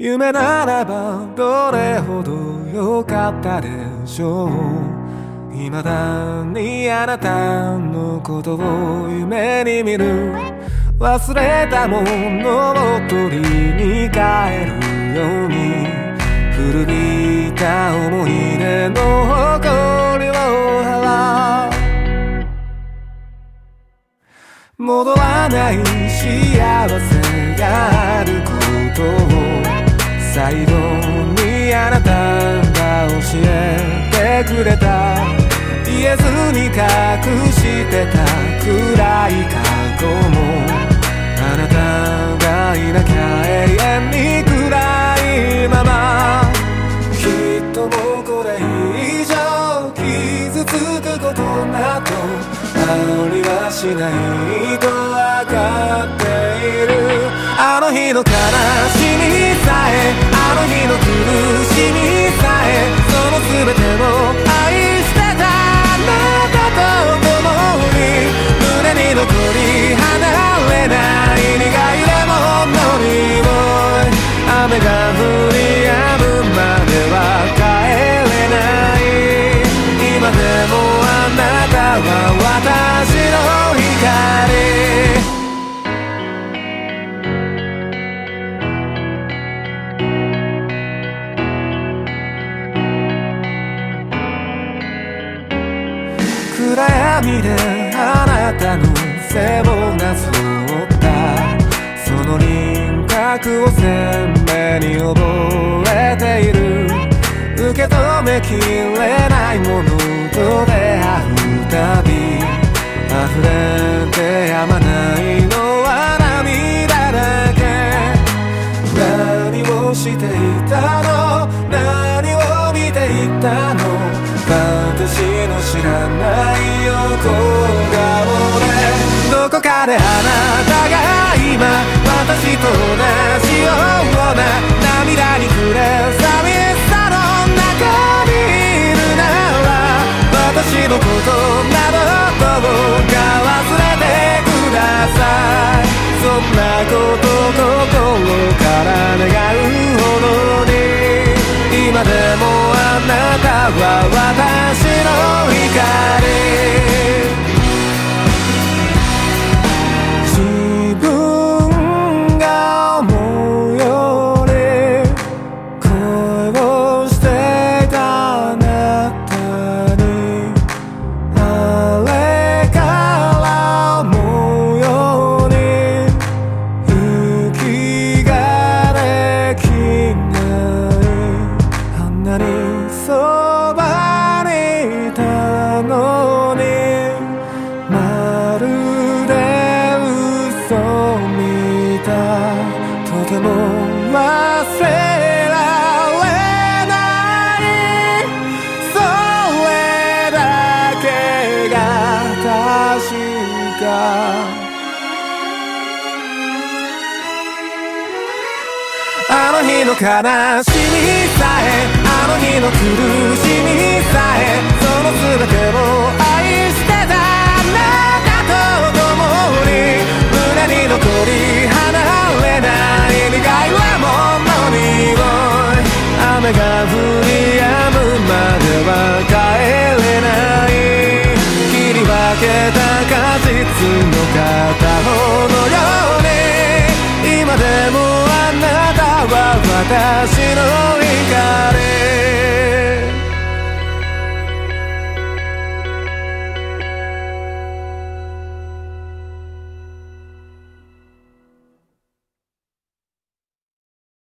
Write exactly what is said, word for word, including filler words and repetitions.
夢ならばどれほど良かったでしょう。未だにあなたのことを夢に見る。忘れたものを取りに帰るように、古びた思い出の誇りを払う。戻らない幸せがあることを最後にあなたが教えてくれた。言えずに隠してた暗い過去も、あなたがいなきゃ永遠に暗いまま。きっともうこれ以上傷つくことなどありはしないとわかっている。あの日の悲しみさえ、あの日の苦しみさえ、その全てを愛してたあなたと共に、胸に残り離れない苦いレモンの匂い。雨が降り止むまでは帰れない。今でもあなたは私の光。暗闇であなたの背をなぞったその輪郭を鮮明に覚えている。受け止めきれないものと出会うたび、溢れてやまないのは涙だけ。何をしていたの、何を見ていたの、私の知らない横顔で。どこかであなたが今私と同じような涙に暮れ寂しさの中にいるなら、私のことなどどうか忘れてください。そんなこと心から願うほどに、今でもあなたは私の光。自分が思うより恋をしていたあなたに、あれから思うように息ができない。あんなにそばにいたのに、まるで嘘みたい。とても忘れられない、それだけが確か。あの日の悲しみさえ、あの日の苦しみさえ、その全てを愛してたあなたと共に、胸に残り離れない苦いレモンの匂い。雨が降り止むまでは帰れない。切り分けた果実の片方のように、今でもあなたは私